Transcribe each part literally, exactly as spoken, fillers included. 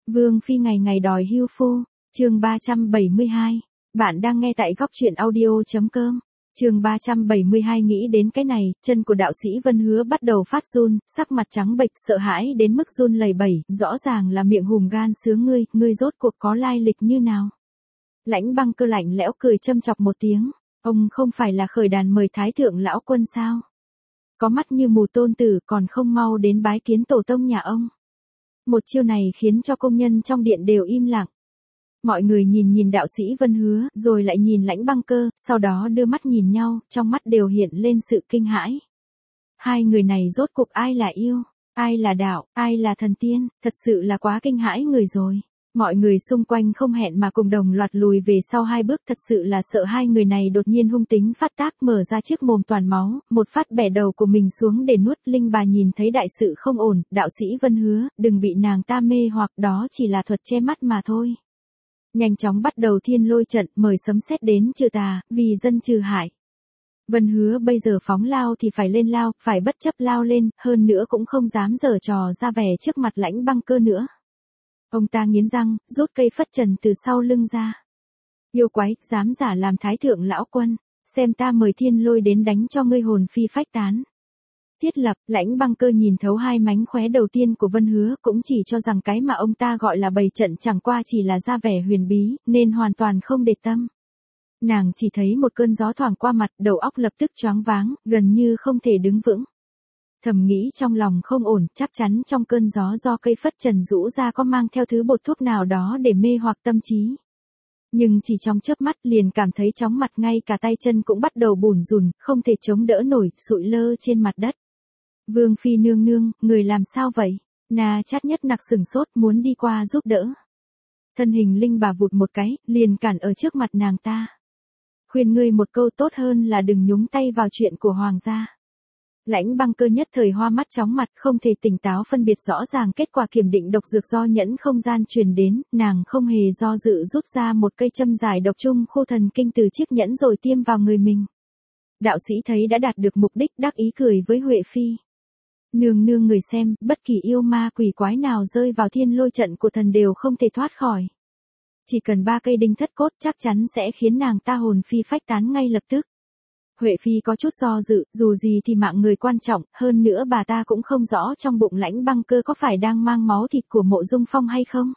Vương Phi ngày ngày đòi hưu phu, chương ba trăm bảy mươi hai. Bạn đang nghe tại góc truyện audio.com. Chương ba trăm bảy mươi hai nghĩ đến cái này, chân của đạo sĩ Vân Hứa bắt đầu phát run, sắc mặt trắng bệch sợ hãi đến mức run lẩy bẩy, rõ ràng là miệng hùm gan sứa ngươi, ngươi rốt cuộc có lai lịch như nào. Lãnh Băng Cơ lạnh lẽo cười châm chọc một tiếng, ông không phải là khởi đàn mời thái thượng lão quân sao? Có mắt như mù tôn tử còn không mau đến bái kiến tổ tông nhà ông. Một chiêu này khiến cho công nhân trong điện đều im lặng. Mọi người nhìn nhìn đạo sĩ Vân Hứa, rồi lại nhìn Lãnh Băng Cơ, sau đó đưa mắt nhìn nhau, trong mắt đều hiện lên sự kinh hãi. Hai người này rốt cuộc ai là yêu, ai là đạo, ai là thần tiên, thật sự là quá kinh hãi người rồi. Mọi người xung quanh không hẹn mà cùng đồng loạt lùi về sau hai bước, thật sự là sợ hai người này đột nhiên hung tính phát tác, mở ra chiếc mồm toàn máu, một phát bẻ đầu của mình xuống để nuốt. Linh bà nhìn thấy đại sự không ổn, đạo sĩ Vân Hứa, đừng bị nàng ta mê hoặc, đó chỉ là thuật che mắt mà thôi. Nhanh chóng bắt đầu thiên lôi trận, mời sấm sét đến trừ tà, vì dân trừ hại. Vân Hứa bây giờ phóng lao thì phải lên lao, phải bất chấp lao lên, hơn nữa cũng không dám giở trò ra vẻ trước mặt Lãnh Băng Cơ nữa. Ông ta nghiến răng, rút cây phất trần từ sau lưng ra. Yêu quái, dám giả làm thái thượng lão quân, xem ta mời thiên lôi đến đánh cho ngươi hồn phi phách tán. Thiết lập, Lãnh Băng Cơ nhìn thấu hai mánh khóe đầu tiên của Vân Hứa, cũng chỉ cho rằng cái mà ông ta gọi là bày trận chẳng qua chỉ là ra vẻ huyền bí, nên hoàn toàn không để tâm. Nàng chỉ thấy một cơn gió thoảng qua mặt, đầu óc lập tức choáng váng, gần như không thể đứng vững. Thầm nghĩ trong lòng không ổn, chắc chắn trong cơn gió do cây phất trần rũ ra có mang theo thứ bột thuốc nào đó để mê hoặc tâm trí. Nhưng chỉ trong chớp mắt liền cảm thấy chóng mặt, ngay cả tay chân cũng bắt đầu bủn rùn, không thể chống đỡ nổi, sụi lơ trên mặt đất. Vương Phi nương nương, người làm sao vậy? Na Chát Nhất Nặc sừng sốt muốn đi qua giúp đỡ. Thân hình Linh bà vụt một cái, liền cản ở trước mặt nàng ta. Khuyên ngươi một câu tốt hơn là đừng nhúng tay vào chuyện của hoàng gia. Lãnh Băng Cơ nhất thời hoa mắt chóng mặt, không thể tỉnh táo phân biệt rõ ràng kết quả kiểm định độc dược do nhẫn không gian truyền đến, nàng không hề do dự rút ra một cây châm giải độc trung khu thần kinh từ chiếc nhẫn rồi tiêm vào người mình. Đạo sĩ thấy đã đạt được mục đích, đắc ý cười với Huệ Phi. Nương nương người xem, bất kỳ yêu ma quỷ quái nào rơi vào thiên lôi trận của thần đều không thể thoát khỏi. Chỉ cần ba cây đinh thất cốt chắc chắn sẽ khiến nàng ta hồn phi phách tán ngay lập tức. Huệ Phi có chút do dự, dù gì thì mạng người quan trọng, hơn nữa bà ta cũng không rõ trong bụng Lãnh Băng Cơ có phải đang mang máu thịt của Mộ Dung Phong hay không.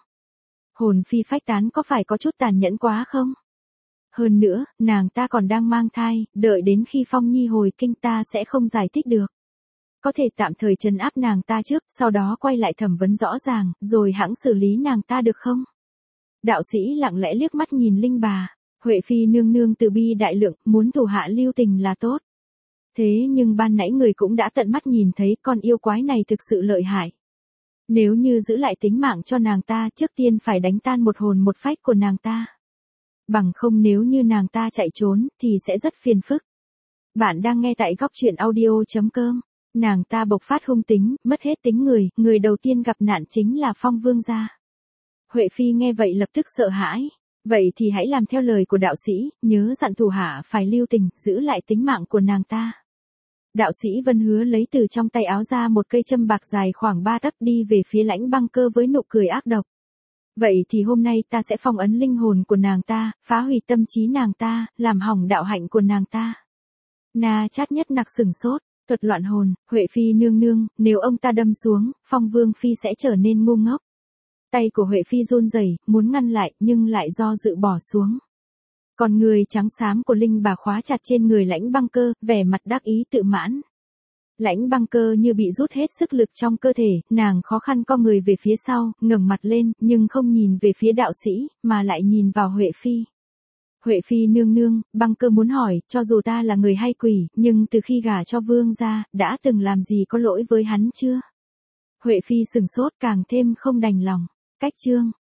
Hồn phi phách tán có phải có chút tàn nhẫn quá không? Hơn nữa, nàng ta còn đang mang thai, đợi đến khi Phong Nhi hồi kinh ta sẽ không giải thích được. Có thể tạm thời trấn áp nàng ta trước, sau đó quay lại thẩm vấn rõ ràng, rồi hãng xử lý nàng ta được không? Đạo sĩ lặng lẽ liếc mắt nhìn Linh bà. Huệ Phi nương nương từ bi đại lượng, muốn thủ hạ lưu tình là tốt. Thế nhưng ban nãy người cũng đã tận mắt nhìn thấy con yêu quái này thực sự lợi hại. Nếu như giữ lại tính mạng cho nàng ta, trước tiên phải đánh tan một hồn một phách của nàng ta. Bằng không nếu như nàng ta chạy trốn, thì sẽ rất phiền phức. Bạn đang nghe tại góc truyện audio.com. Nàng ta bộc phát hung tính, mất hết tính người, người đầu tiên gặp nạn chính là Phong Vương gia. Huệ Phi nghe vậy lập tức sợ hãi. Vậy thì hãy làm theo lời của đạo sĩ, nhớ dặn thủ hạ phải lưu tình, giữ lại tính mạng của nàng ta. Đạo sĩ Vân Hứa lấy từ trong tay áo ra một cây châm bạc dài khoảng ba tấc đi về phía Lãnh Băng Cơ với nụ cười ác độc. Vậy thì hôm nay ta sẽ phong ấn linh hồn của nàng ta, phá hủy tâm trí nàng ta, làm hỏng đạo hạnh của nàng ta. Na Chát Nhất Nặc sừng sốt, thuật loạn hồn, Huệ Phi nương nương, nếu ông ta đâm xuống, Phong Vương Phi sẽ trở nên ngu ngốc. Tay của Huệ Phi run rẩy, muốn ngăn lại, nhưng lại do dự bỏ xuống. Còn người trắng xám của Linh bà khóa chặt trên người Lãnh Băng Cơ, vẻ mặt đắc ý tự mãn. Lãnh Băng Cơ như bị rút hết sức lực trong cơ thể, nàng khó khăn co người về phía sau, ngẩng mặt lên, nhưng không nhìn về phía đạo sĩ, mà lại nhìn vào Huệ Phi. Huệ Phi nương nương, Băng Cơ muốn hỏi, cho dù ta là người hay quỷ, nhưng từ khi gả cho vương gia, đã từng làm gì có lỗi với hắn chưa? Huệ Phi sừng sốt càng thêm không đành lòng. Cách chương